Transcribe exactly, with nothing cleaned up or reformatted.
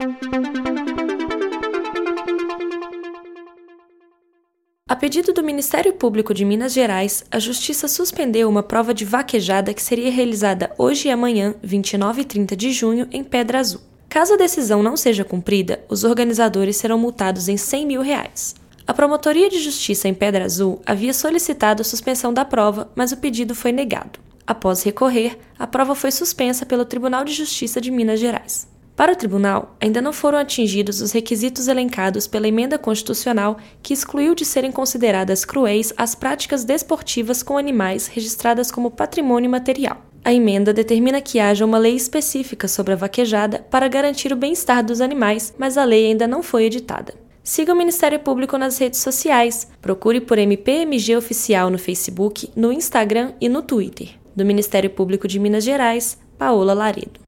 A pedido do Ministério Público de Minas Gerais, a Justiça suspendeu uma prova de vaquejada que seria realizada hoje e amanhã, vinte e nove e trinta de junho, em Pedra Azul. Caso a decisão não seja cumprida, os organizadores serão multados em cem mil reais. A Promotoria de Justiça em Pedra Azul havia solicitado a suspensão da prova, mas o pedido foi negado. Após recorrer, a prova foi suspensa pelo Tribunal de Justiça de Minas Gerais. Para o tribunal, ainda não foram atingidos os requisitos elencados pela emenda constitucional que excluiu de serem consideradas cruéis as práticas desportivas com animais registradas como patrimônio material. A emenda determina que haja uma lei específica sobre a vaquejada para garantir o bem-estar dos animais, mas a lei ainda não foi editada. Siga o Ministério Público nas redes sociais. Procure por M P M G Oficial no Facebook, no Instagram e no Twitter. Do Ministério Público de Minas Gerais, Paola Laredo.